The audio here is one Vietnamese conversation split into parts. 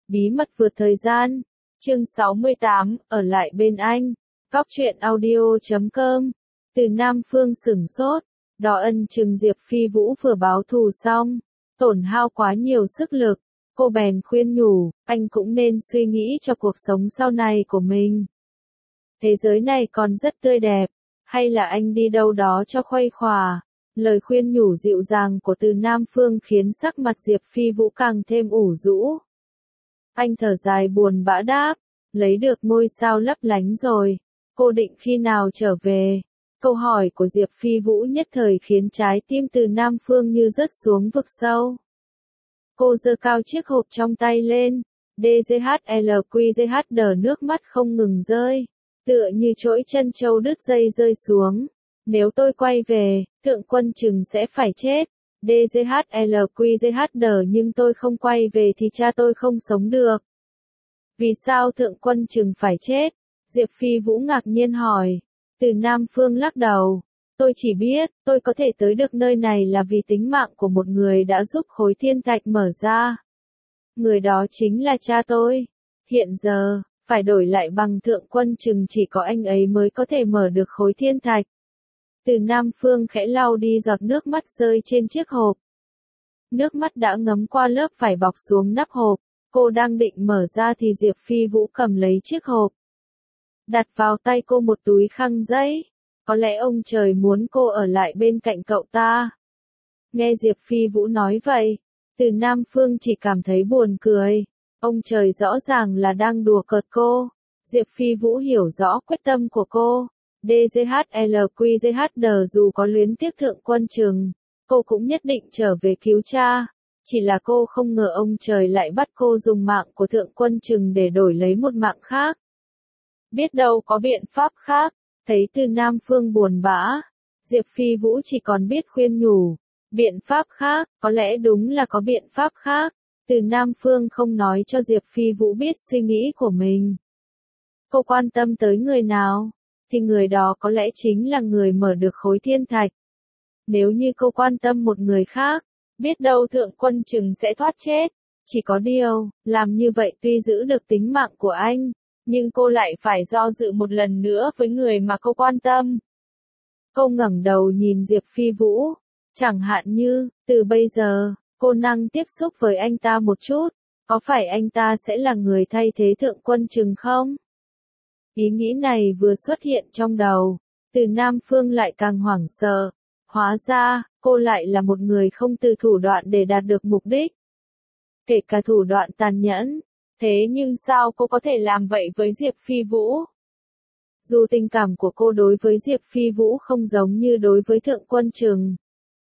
Bí mật vượt thời gian. Chương 68, ở lại bên anh. Góc truyện audio.com. Từ Nam Phương sửng sốt. Đỏ ân chừng Diệp Phi Vũ vừa báo thù xong. Tổn hao quá nhiều sức lực. Cô bèn khuyên nhủ, anh cũng nên suy nghĩ cho cuộc sống sau này của mình. Thế giới này còn rất tươi đẹp. Hay là anh đi đâu đó cho khuây khỏa. Lời khuyên nhủ dịu dàng của Từ Nam Phương khiến sắc mặt Diệp Phi Vũ càng thêm ủ rũ. Anh thở dài buồn bã đáp, lấy được ngôi sao lấp lánh rồi, cô định khi nào trở về? Câu hỏi của Diệp Phi Vũ nhất thời khiến trái tim Từ Nam Phương như rớt xuống vực sâu. Cô giơ cao chiếc hộp trong tay lên, DGHLQGH nước mắt không ngừng rơi, tựa như chỗi chân châu đứt dây rơi xuống. Nếu tôi quay về, Thượng Quân Trừng sẽ phải chết. DGHLQGH nhưng tôi không quay về thì cha tôi không sống được. Vì sao Thượng Quân Trừng phải chết? Diệp Phi Vũ ngạc nhiên hỏi. Từ Nam Phương lắc đầu. Tôi chỉ biết, tôi có thể tới được nơi này là vì tính mạng của một người đã giúp khối thiên thạch mở ra. Người đó chính là cha tôi. Hiện giờ, phải đổi lại bằng Thượng Quân Trừng chỉ có anh ấy mới có thể mở được khối thiên thạch. Từ Nam Phương khẽ lau đi giọt nước mắt rơi trên chiếc hộp. Nước mắt đã ngấm qua lớp vải bọc xuống nắp hộp. Cô đang định mở ra thì Diệp Phi Vũ cầm lấy chiếc hộp. Đặt vào tay cô một túi khăn giấy. Có lẽ ông trời muốn cô ở lại bên cạnh cậu ta. Nghe Diệp Phi Vũ nói vậy, Từ Nam Phương chỉ cảm thấy buồn cười. Ông trời rõ ràng là đang đùa cợt cô. Diệp Phi Vũ hiểu rõ quyết tâm của cô. DGHLQGH dù có luyến tiếc Thượng Quân Trừng, cô cũng nhất định trở về cứu cha. Chỉ là cô không ngờ ông trời lại bắt cô dùng mạng của Thượng Quân Trừng để đổi lấy một mạng khác. Biết đâu có biện pháp khác. Thấy Từ Nam Phương buồn bã, Diệp Phi Vũ chỉ còn biết khuyên nhủ. Biện pháp khác, có lẽ đúng là có biện pháp khác. Từ Nam Phương không nói cho Diệp Phi Vũ biết suy nghĩ của mình. Cô quan tâm tới người nào, thì người đó có lẽ chính là người mở được khối thiên thạch. Nếu như cô quan tâm một người khác, biết đâu Thượng Quân Trừng sẽ thoát chết. Chỉ có điều, làm như vậy tuy giữ được tính mạng của anh, nhưng cô lại phải do dự một lần nữa với người mà cô quan tâm. Cô ngẩng đầu nhìn Diệp Phi Vũ. Chẳng hạn như, từ bây giờ, cô năng tiếp xúc với anh ta một chút, có phải anh ta sẽ là người thay thế Thượng Quân Trừng không? Ý nghĩ này vừa xuất hiện trong đầu, Từ Nam Phương lại càng hoảng sợ. Hóa ra, cô lại là một người không từ thủ đoạn để đạt được mục đích. Kể cả thủ đoạn tàn nhẫn. Thế nhưng sao cô có thể làm vậy với Diệp Phi Vũ? Dù tình cảm của cô đối với Diệp Phi Vũ không giống như đối với Thượng Quân Trừng.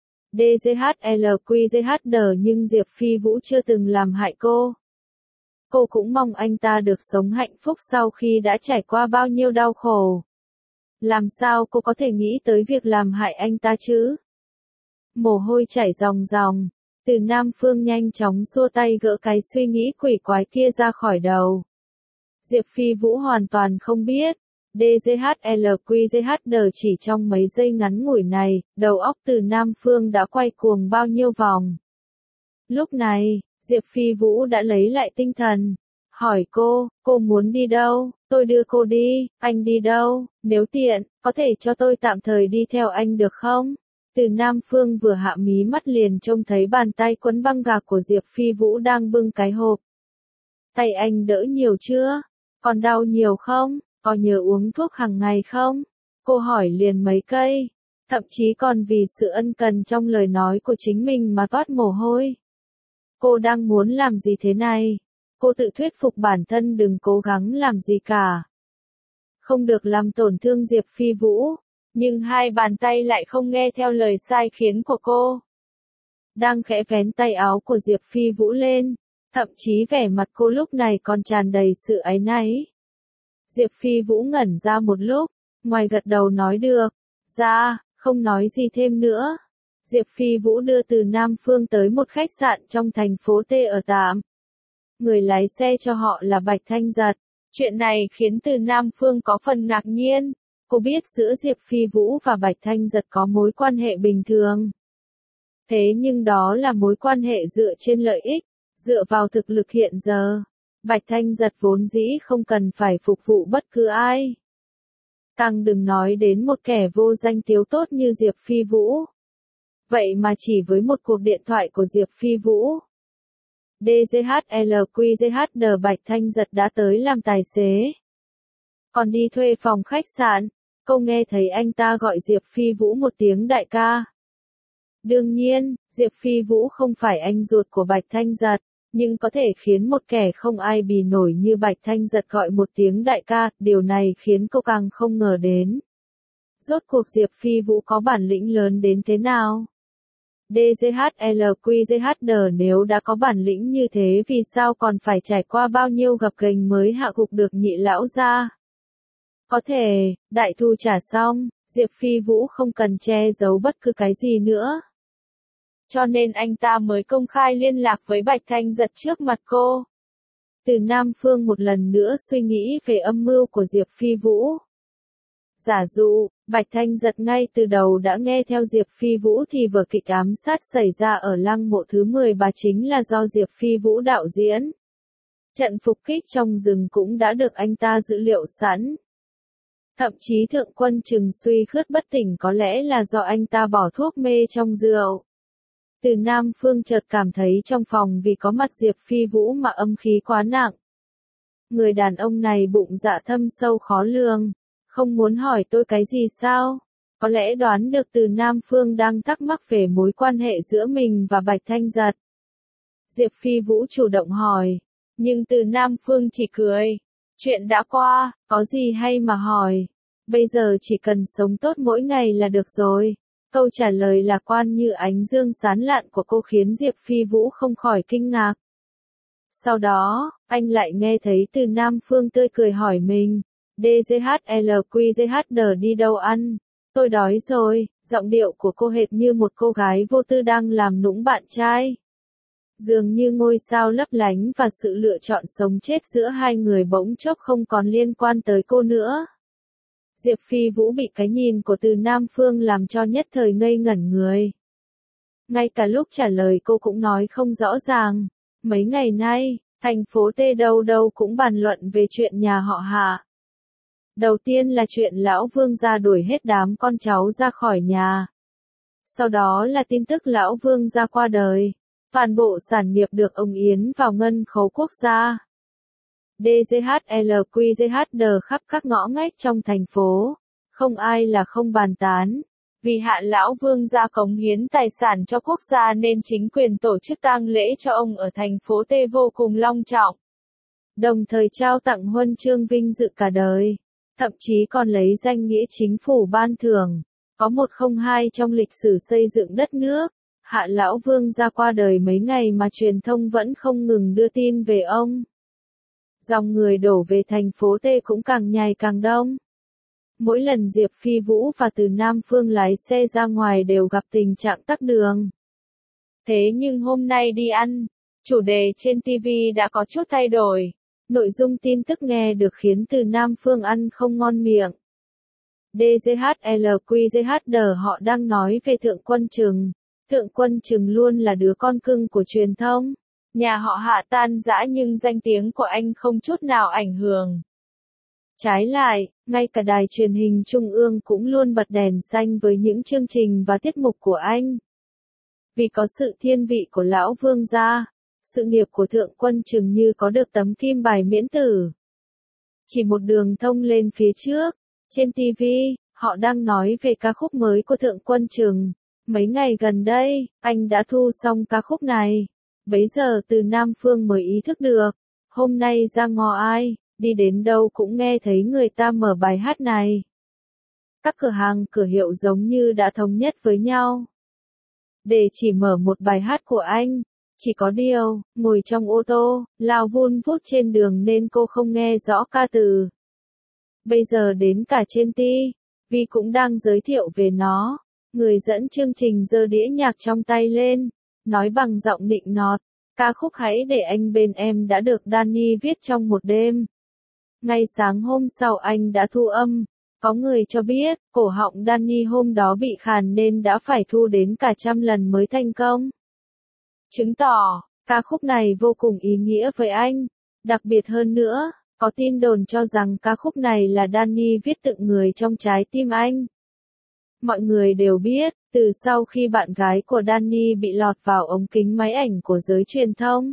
DGHLQGH nhưng Diệp Phi Vũ chưa từng làm hại cô. Cô cũng mong anh ta được sống hạnh phúc sau khi đã trải qua bao nhiêu đau khổ. Làm sao cô có thể nghĩ tới việc làm hại anh ta chứ? Mồ hôi chảy ròng ròng. Từ Nam Phương nhanh chóng xua tay gỡ cái suy nghĩ quỷ quái kia ra khỏi đầu. Diệp Phi Vũ hoàn toàn không biết. DGHLQGH chỉ trong mấy giây ngắn ngủi này, đầu óc Từ Nam Phương đã quay cuồng bao nhiêu vòng. Lúc này, Diệp Phi Vũ đã lấy lại tinh thần. Hỏi cô muốn đi đâu? Tôi đưa cô đi. Anh đi đâu? Nếu tiện, có thể cho tôi tạm thời đi theo anh được không? Từ Nam Phương vừa hạ mí mắt liền trông thấy bàn tay quấn băng gạc của Diệp Phi Vũ đang bưng cái hộp. Tay anh đỡ nhiều chưa? Còn đau nhiều không? Có nhớ uống thuốc hàng ngày không? Cô hỏi liền mấy cây. Thậm chí còn vì sự ân cần trong lời nói của chính mình mà toát mồ hôi. Cô đang muốn làm gì thế này? Cô tự thuyết phục bản thân đừng cố gắng làm gì cả. Không được làm tổn thương Diệp Phi Vũ. Nhưng hai bàn tay lại không nghe theo lời sai khiến của cô. Đang khẽ vén tay áo của Diệp Phi Vũ lên. Thậm chí vẻ mặt cô lúc này còn tràn đầy sự áy náy. Diệp Phi Vũ ngẩn ra một lúc. Ngoài gật đầu nói được. Ra, không nói gì thêm nữa. Diệp Phi Vũ đưa Từ Nam Phương tới một khách sạn trong thành phố T ở tạm. Người lái xe cho họ là Bạch Thanh Giật. Chuyện này khiến Từ Nam Phương có phần ngạc nhiên. Cô biết giữa Diệp Phi Vũ và Bạch Thanh Giật có mối quan hệ bình thường. Thế nhưng đó là mối quan hệ dựa trên lợi ích, dựa vào thực lực hiện giờ. Bạch Thanh Giật vốn dĩ không cần phải phục vụ bất cứ ai. Càng đừng nói đến một kẻ vô danh tiếu tốt như Diệp Phi Vũ. Vậy mà chỉ với một cuộc điện thoại của Diệp Phi Vũ, DGHLQGHD Bạch Thanh Giật đã tới làm tài xế. Còn đi thuê phòng khách sạn, cô nghe thấy anh ta gọi Diệp Phi Vũ một tiếng đại ca. Đương nhiên, Diệp Phi Vũ không phải anh ruột của Bạch Thanh Giật, nhưng có thể khiến một kẻ không ai bì nổi như Bạch Thanh Giật gọi một tiếng đại ca, điều này khiến cô càng không ngờ đến. Rốt cuộc Diệp Phi Vũ có bản lĩnh lớn đến thế nào? DGHLQGHD nếu đã có bản lĩnh như thế vì sao còn phải trải qua bao nhiêu gập ghềnh mới hạ gục được nhị lão gia? Có thể, đại thu trả xong, Diệp Phi Vũ không cần che giấu bất cứ cái gì nữa. Cho nên anh ta mới công khai liên lạc với Bạch Thanh Giật trước mặt cô. Từ Nam Phương một lần nữa suy nghĩ về âm mưu của Diệp Phi Vũ. Giả dụ, Bạch Thanh Giật ngay từ đầu đã nghe theo Diệp Phi Vũ thì vở kịch ám sát xảy ra ở lăng mộ thứ 13 chính là do Diệp Phi Vũ đạo diễn. Trận phục kích trong rừng cũng đã được anh ta dự liệu sẵn. Thậm chí Thượng Quân Trừng suy khướt bất tỉnh có lẽ là do anh ta bỏ thuốc mê trong rượu. Từ Nam Phương chợt cảm thấy trong phòng vì có mặt Diệp Phi Vũ mà âm khí quá nặng. Người đàn ông này bụng dạ thâm sâu khó lường, không muốn hỏi tôi cái gì sao? Có lẽ đoán được Từ Nam Phương đang thắc mắc về mối quan hệ giữa mình và Bạch Thanh Giật. Diệp Phi Vũ chủ động hỏi, nhưng Từ Nam Phương chỉ cười. Chuyện đã qua, có gì hay mà hỏi. Bây giờ chỉ cần sống tốt mỗi ngày là được rồi. Câu trả lời lạc quan như ánh dương sáng lạn của cô khiến Diệp Phi Vũ không khỏi kinh ngạc. Sau đó, anh lại nghe thấy Từ Nam Phương tươi cười hỏi mình, DGHLQGHD đi đâu ăn? Tôi đói rồi, giọng điệu của cô hệt như một cô gái vô tư đang làm nũng bạn trai. Dường như ngôi sao lấp lánh và sự lựa chọn sống chết giữa hai người bỗng chốc không còn liên quan tới cô nữa. Diệp Phi Vũ bị cái nhìn của Từ Nam Phương làm cho nhất thời ngây ngẩn người. Ngay cả lúc trả lời cô cũng nói không rõ ràng. Mấy ngày nay, thành phố T đâu đâu cũng bàn luận về chuyện nhà họ Hạ. Đầu tiên là chuyện lão Vương gia đuổi hết đám con cháu ra khỏi nhà. Sau đó là tin tức lão Vương gia qua đời. Toàn bộ sản nghiệp được ông Yến vào ngân khấu quốc gia. DGHLQGHD khắp các ngõ ngách trong thành phố. Không ai là không bàn tán. Vì Hạ lão Vương gia cống hiến tài sản cho quốc gia nên chính quyền tổ chức tang lễ cho ông ở thành phố T vô cùng long trọng. Đồng thời trao tặng huân chương vinh dự cả đời. Thậm chí còn lấy danh nghĩa chính phủ ban thưởng. Có 102 trong lịch sử xây dựng đất nước. Hạ lão Vương gia qua đời mấy ngày mà truyền thông vẫn không ngừng đưa tin về ông. Dòng người đổ về thành phố T cũng càng ngày càng đông. Mỗi lần Diệp Phi Vũ và Từ Nam Phương lái xe ra ngoài đều gặp tình trạng tắc đường. Thế nhưng hôm nay đi ăn, chủ đề trên TV đã có chút thay đổi. Nội dung tin tức nghe được khiến Từ Nam Phương ăn không ngon miệng. DGHLQGHD họ đang nói về Thượng Quân Trừng. Thượng Quân Trừng luôn là đứa con cưng của truyền thông. Nhà họ Hạ tan rã nhưng danh tiếng của anh không chút nào ảnh hưởng. Trái lại, ngay cả đài truyền hình trung ương cũng luôn bật đèn xanh với những chương trình và tiết mục của anh. Vì có sự thiên vị của lão Vương gia, sự nghiệp của Thượng Quân Trừng như có được tấm kim bài miễn tử. Chỉ một đường thông lên phía trước, trên TV, họ đang nói về ca khúc mới của Thượng Quân Trừng. Mấy ngày gần đây, anh đã thu xong ca khúc này. Bấy giờ Từ Nam Phương mới ý thức được. Hôm nay ra ngõ ai, đi đến đâu cũng nghe thấy người ta mở bài hát này. Các cửa hàng cửa hiệu giống như đã thống nhất với nhau. Để chỉ mở một bài hát của anh. Chỉ có điều, ngồi trong ô tô, lao vun vút trên đường nên cô không nghe rõ ca từ. Bây giờ đến cả trên TV cũng đang giới thiệu về nó. Người dẫn chương trình giơ đĩa nhạc trong tay lên, nói bằng giọng nịnh nọt, ca khúc Hãy để anh bên em đã được Danny viết trong một đêm. Ngay sáng hôm sau anh đã thu âm, có người cho biết, cổ họng Danny hôm đó bị khàn nên đã phải thu đến cả 100 lần mới thành công. Chứng tỏ, ca khúc này vô cùng ý nghĩa với anh. Đặc biệt hơn nữa, có tin đồn cho rằng ca khúc này là Danny viết tặng người trong trái tim anh. Mọi người đều biết, từ sau khi bạn gái của Danny bị lọt vào ống kính máy ảnh của giới truyền thông,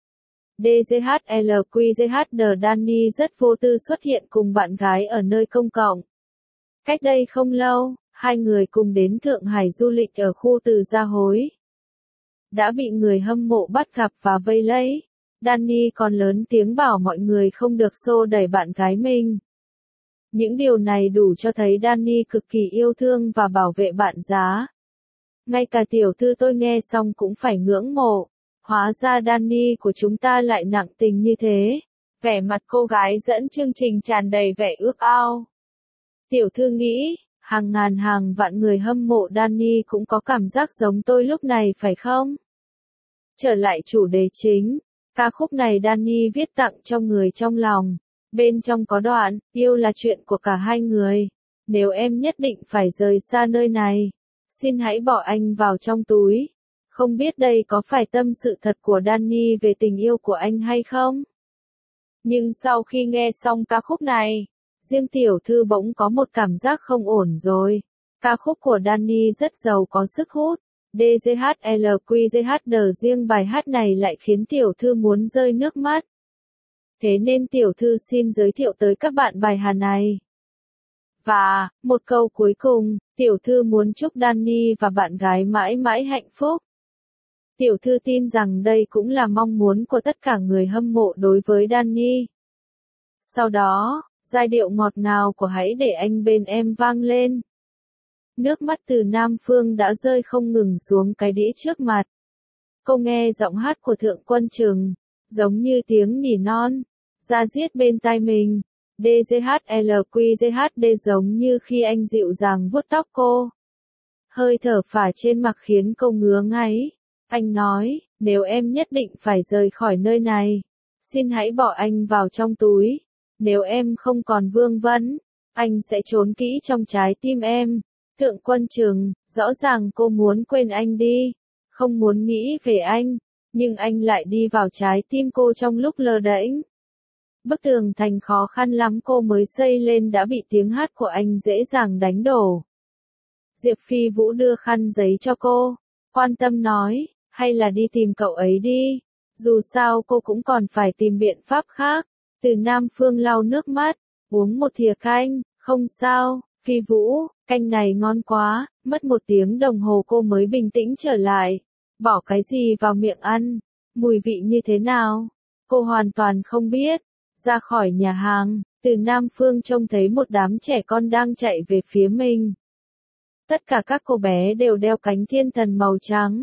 DJHLQJHD Danny rất vô tư xuất hiện cùng bạn gái ở nơi công cộng. Cách đây không lâu, hai người cùng đến Thượng Hải du lịch ở khu Từ Gia Hối. Đã bị người hâm mộ bắt gặp và vây lấy. Danny còn lớn tiếng bảo mọi người không được xô đẩy bạn gái mình. Những điều này đủ cho thấy Danny cực kỳ yêu thương và bảo vệ bạn giá. Ngay cả tiểu thư tôi nghe xong cũng phải ngưỡng mộ. Hóa ra Danny của chúng ta lại nặng tình như thế. Vẻ mặt cô gái dẫn chương trình tràn đầy vẻ ước ao. Tiểu thư nghĩ, hàng ngàn hàng vạn người hâm mộ Danny cũng có cảm giác giống tôi lúc này phải không? Trở lại chủ đề chính, ca khúc này Danny viết tặng cho người trong lòng. Bên trong có đoạn, yêu là chuyện của cả hai người. Nếu em nhất định phải rời xa nơi này, xin hãy bỏ anh vào trong túi. Không biết đây có phải tâm sự thật của Danny về tình yêu của anh hay không? Nhưng sau khi nghe xong ca khúc này, riêng tiểu thư bỗng có một cảm giác không ổn rồi. Ca khúc của Danny rất giàu có sức hút. DJHLQJHD riêng bài hát này lại khiến tiểu thư muốn rơi nước mắt. Thế nên tiểu thư xin giới thiệu tới các bạn bài hát này. Và, một câu cuối cùng, tiểu thư muốn chúc Danny và bạn gái mãi mãi hạnh phúc. Tiểu thư tin rằng đây cũng là mong muốn của tất cả người hâm mộ đối với Danny. Sau đó, giai điệu ngọt ngào của Hãy để anh bên em vang lên. Nước mắt từ Nam Phương đã rơi không ngừng xuống cái đĩa trước mặt. Cô nghe giọng hát của Thượng Quân Trừng, giống như tiếng nỉ non, da diết bên tai mình. DJHLQJHD giống như khi anh dịu dàng vuốt tóc cô. Hơi thở phả trên mặt khiến cô ngứa ngáy. Anh nói, nếu em nhất định phải rời khỏi nơi này, xin hãy bỏ anh vào trong túi. Nếu em không còn vương vấn, anh sẽ trốn kỹ trong trái tim em. Thượng Quân Trừng, rõ ràng cô muốn quên anh đi, không muốn nghĩ về anh, nhưng anh lại đi vào trái tim cô trong lúc lơ đễnh. Bức tường thành khó khăn lắm cô mới xây lên đã bị tiếng hát của anh dễ dàng đánh đổ. Diệp Phi Vũ đưa khăn giấy cho cô, quan tâm nói, hay là đi tìm cậu ấy đi, dù sao cô cũng còn phải tìm biện pháp khác. Từ Nam Phương lau nước mắt, uống một thìa canh, không sao, Phi Vũ, canh này ngon quá, mất 1 tiếng đồng hồ cô mới bình tĩnh trở lại. Bỏ cái gì vào miệng ăn, mùi vị như thế nào, cô hoàn toàn không biết. Ra khỏi nhà hàng, Từ Nam Phương trông thấy một đám trẻ con đang chạy về phía mình. Tất cả các cô bé đều đeo cánh thiên thần màu trắng.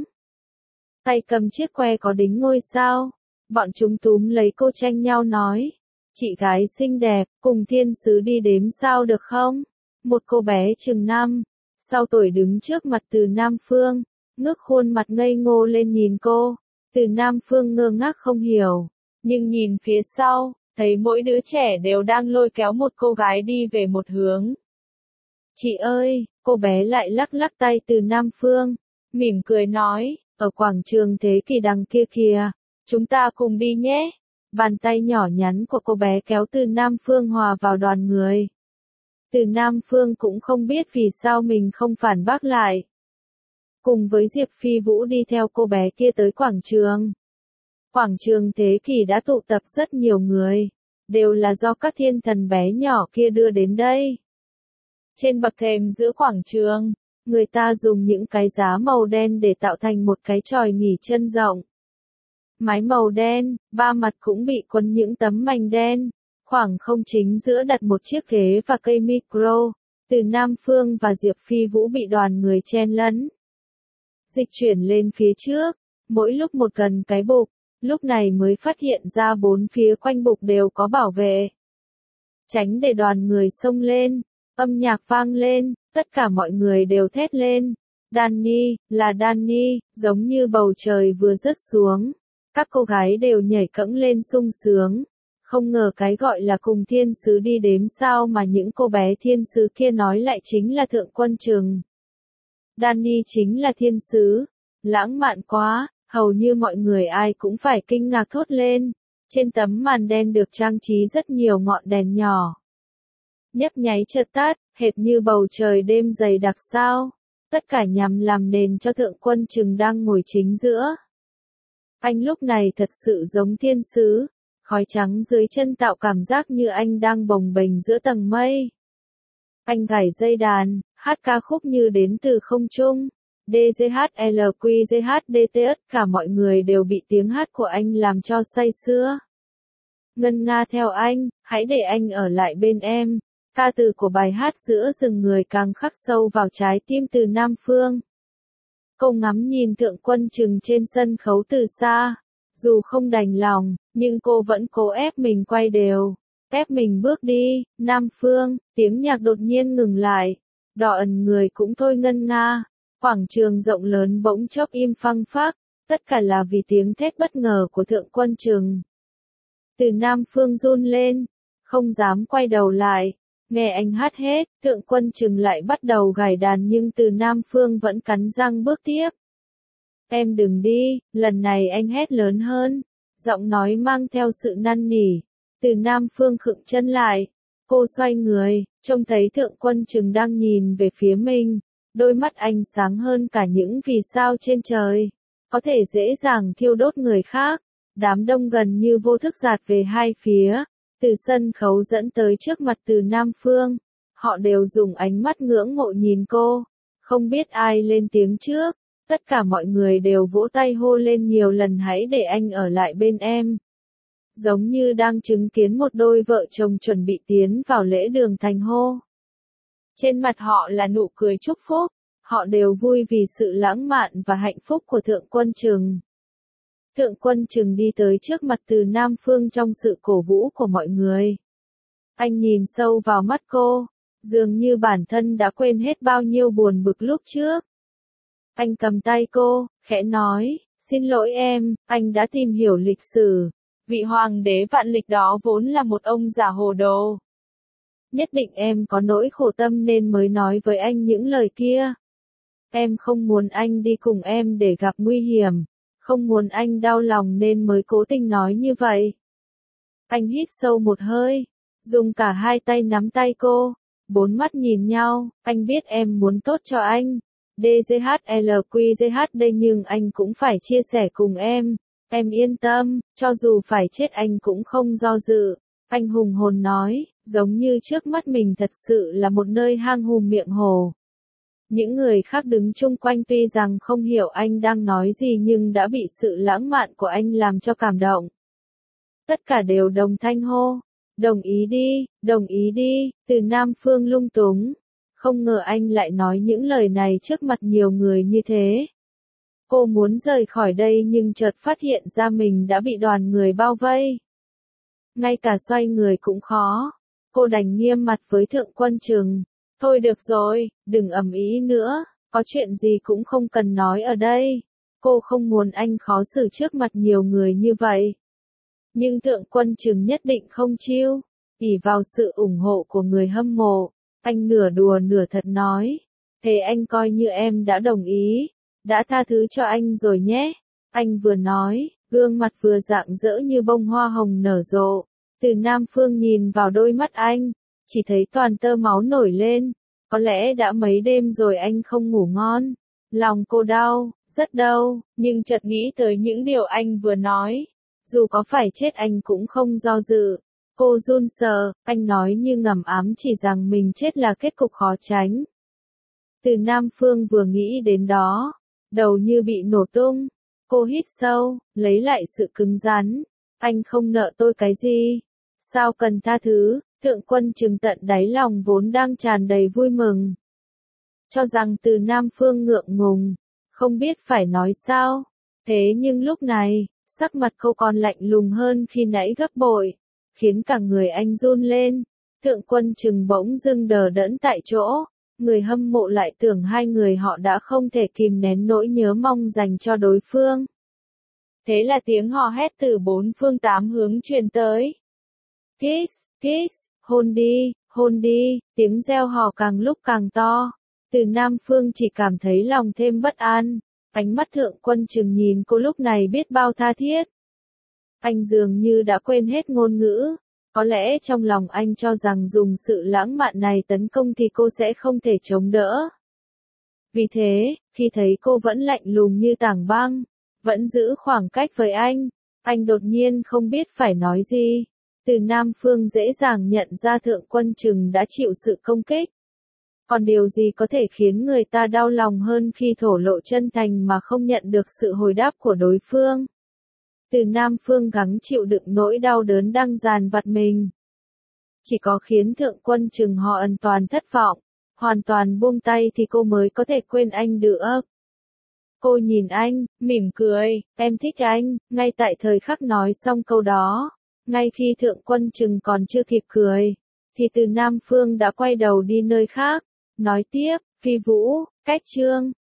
Tay cầm chiếc que có đính ngôi sao. Bọn chúng túm lấy cô tranh nhau nói. Chị gái xinh đẹp, cùng thiên sứ đi đếm sao được không? Một cô bé chừng 5, sau tuổi đứng trước mặt Từ Nam Phương, ngước khuôn mặt ngây ngô lên nhìn cô. Từ Nam Phương ngơ ngác không hiểu, nhưng nhìn phía sau, thấy mỗi đứa trẻ đều đang lôi kéo một cô gái đi về một hướng. Chị ơi, cô bé lại lắc lắc tay Từ Nam Phương, mỉm cười nói, ở quảng trường Thế Kỷ đằng kia kìa, chúng ta cùng đi nhé. Bàn tay nhỏ nhắn của cô bé kéo Từ Nam Phương hòa vào đoàn người. Từ Nam Phương cũng không biết vì sao mình không phản bác lại. Cùng với Diệp Phi Vũ đi theo cô bé kia tới quảng trường. Quảng trường Thế Kỷ đã tụ tập rất nhiều người, đều là do các thiên thần bé nhỏ kia đưa đến đây. Trên bậc thềm giữa quảng trường, người ta dùng những cái giá màu đen để tạo thành một cái chòi nghỉ chân rộng. Mái màu đen, ba mặt cũng bị quấn những tấm mành đen. Khoảng không chính giữa đặt một chiếc ghế và cây micro. Từ Nam Phương và Diệp Phi Vũ bị đoàn người chen lấn. Dịch chuyển lên phía trước, mỗi lúc một gần cái bục, lúc này mới phát hiện ra 4 phía quanh bục đều có bảo vệ. Tránh để đoàn người xông lên, âm nhạc vang lên, tất cả mọi người đều thét lên. Danny, là Danny, giống như bầu trời vừa rớt xuống. Các cô gái đều nhảy cẫng lên sung sướng. Không ngờ cái gọi là cùng thiên sứ đi đếm sao mà những cô bé thiên sứ kia nói lại chính là Thượng Quân Trừng. Danny chính là thiên sứ. Lãng mạn quá, hầu như mọi người ai cũng phải kinh ngạc thốt lên. Trên tấm màn đen được trang trí rất nhiều ngọn đèn nhỏ. Nhấp nháy chợt tắt, hệt như bầu trời đêm dày đặc sao. Tất cả nhằm làm nền cho Thượng Quân Trừng đang ngồi chính giữa. Anh lúc này thật sự giống thiên sứ, khói trắng dưới chân tạo cảm giác như anh đang bồng bềnh giữa tầng mây. Anh gảy dây đàn, hát ca khúc như đến từ không trung. DJHLQJHDT, cả mọi người đều bị tiếng hát của anh làm cho say sưa. Ngân nga theo anh, hãy để anh ở lại bên em. Ca từ của bài hát giữa rừng người càng khắc sâu vào trái tim từ Nam Phương. Cô ngắm nhìn Thượng Quân Trừng trên sân khấu từ xa. Dù không đành lòng, nhưng cô vẫn cố ép mình quay đều. Ép mình bước đi. Nam Phương, tiếng nhạc đột nhiên ngừng lại. Đỏ ẩn người cũng thôi ngân nga. Quảng trường rộng lớn bỗng chốc im phăng phắc. Tất cả là vì tiếng thét bất ngờ của Thượng Quân Trừng. Từ Nam Phương run lên. Không dám quay đầu lại. Nghe anh hát hết, Thượng Quân Trừng lại bắt đầu gảy đàn nhưng từ Nam Phương vẫn cắn răng bước tiếp. Em đừng đi, lần này anh hét lớn hơn. Giọng nói mang theo sự năn nỉ. Từ Nam Phương khựng chân lại. Cô xoay người, trông thấy Thượng Quân Trừng đang nhìn về phía mình. Đôi mắt anh sáng hơn cả những vì sao trên trời. Có thể dễ dàng thiêu đốt người khác. Đám đông gần như vô thức dạt về hai phía. Từ sân khấu dẫn tới trước mặt từ Nam Phương. Họ đều dùng ánh mắt ngưỡng mộ nhìn cô. Không biết ai lên tiếng trước. Tất cả mọi người đều vỗ tay hô lên nhiều lần hãy để anh ở lại bên em. Giống như đang chứng kiến một đôi vợ chồng chuẩn bị tiến vào lễ đường thành hô. Trên mặt họ là nụ cười chúc phúc. Họ đều vui vì sự lãng mạn và hạnh phúc của Thượng Quân Trừng. Thượng Quân Trừng đi tới trước mặt từ Nam Phương trong sự cổ vũ của mọi người. Anh nhìn sâu vào mắt cô, dường như bản thân đã quên hết bao nhiêu buồn bực lúc trước. Anh cầm tay cô, khẽ nói, xin lỗi em, anh đã tìm hiểu lịch sử. Vị hoàng đế vạn lịch đó vốn là một ông già hồ đồ. Nhất định em có nỗi khổ tâm nên mới nói với anh những lời kia. Em không muốn anh đi cùng em để gặp nguy hiểm. Không muốn anh đau lòng nên mới cố tình nói như vậy. Anh hít sâu một hơi, dùng cả hai tay nắm tay cô, bốn mắt nhìn nhau, anh biết em muốn tốt cho anh. DJHLQJHD nhưng anh cũng phải chia sẻ cùng em yên tâm, cho dù phải chết anh cũng không do dự. Anh hùng hồn nói, giống như trước mắt mình thật sự là một nơi hang hùm miệng hồ. Những người khác đứng chung quanh tuy rằng không hiểu anh đang nói gì nhưng đã bị sự lãng mạn của anh làm cho cảm động. Tất cả đều đồng thanh hô. Đồng ý đi, từ Nam Phương lung túng. Không ngờ anh lại nói những lời này trước mặt nhiều người như thế. Cô muốn rời khỏi đây nhưng chợt phát hiện ra mình đã bị đoàn người bao vây. Ngay cả xoay người cũng khó. Cô đành nghiêm mặt với Thượng Quân Trừng. Thôi được rồi, đừng ầm ĩ nữa, có chuyện gì cũng không cần nói ở đây. Cô không muốn anh khó xử trước mặt nhiều người như vậy. Nhưng Thượng Quân Trừng nhất định không chill. Ỷ vào sự ủng hộ của người hâm mộ, anh nửa đùa nửa thật nói. Thế anh coi như em đã đồng ý, đã tha thứ cho anh rồi nhé. Anh vừa nói, gương mặt vừa rạng rỡ như bông hoa hồng nở rộ. Từ Nam Phương nhìn vào đôi mắt anh, chỉ thấy toàn tơ máu nổi lên. Có lẽ đã mấy đêm rồi anh không ngủ ngon. Lòng cô đau, rất đau, nhưng chợt nghĩ tới những điều anh vừa nói. Dù có phải chết anh cũng không do dự. Cô run sợ, anh nói như ngầm ám chỉ rằng mình chết là kết cục khó tránh. Từ Nam Phương vừa nghĩ đến đó, đầu như bị nổ tung. Cô hít sâu, lấy lại sự cứng rắn. Anh không nợ tôi cái gì. Sao cần tha thứ? Thượng Quân Trừng tận đáy lòng vốn đang tràn đầy vui mừng. Cho rằng từ Nam Phương ngượng ngùng, không biết phải nói sao. Thế nhưng lúc này, sắc mặt cô còn lạnh lùng hơn khi nãy gấp bội, khiến cả người anh run lên. Thượng Quân Trừng bỗng dưng đờ đẫn tại chỗ, người hâm mộ lại tưởng hai người họ đã không thể kìm nén nỗi nhớ mong dành cho đối phương. Thế là tiếng hò hét từ bốn phương tám hướng truyền tới. Kiss, kiss, hôn đi, tiếng reo hò càng lúc càng to. Từ Nam Phương chỉ cảm thấy lòng thêm bất an. Ánh mắt Thượng Quân Trừng nhìn cô lúc này biết bao tha thiết. Anh dường như đã quên hết ngôn ngữ. Có lẽ trong lòng anh cho rằng dùng sự lãng mạn này tấn công thì cô sẽ không thể chống đỡ. Vì thế, khi thấy cô vẫn lạnh lùng như tảng băng, vẫn giữ khoảng cách với anh đột nhiên không biết phải nói gì. Từ Nam Phương dễ dàng nhận ra Thượng Quân Trừng đã chịu sự công kích. Còn điều gì có thể khiến người ta đau lòng hơn khi thổ lộ chân thành mà không nhận được sự hồi đáp của đối phương? Từ Nam Phương gắng chịu đựng nỗi đau đớn đang dằn vặt mình. Chỉ có khiến Thượng Quân Trừng họ hoàn toàn thất vọng, hoàn toàn buông tay thì cô mới có thể quên anh được. Cô nhìn anh, mỉm cười, em thích anh, ngay tại thời khắc nói xong câu đó. Ngay khi Thượng Quân Trừng còn chưa kịp cười, thì Từ Nam Phương đã quay đầu đi nơi khác. Nói tiếp, Phi Vũ, cách chương.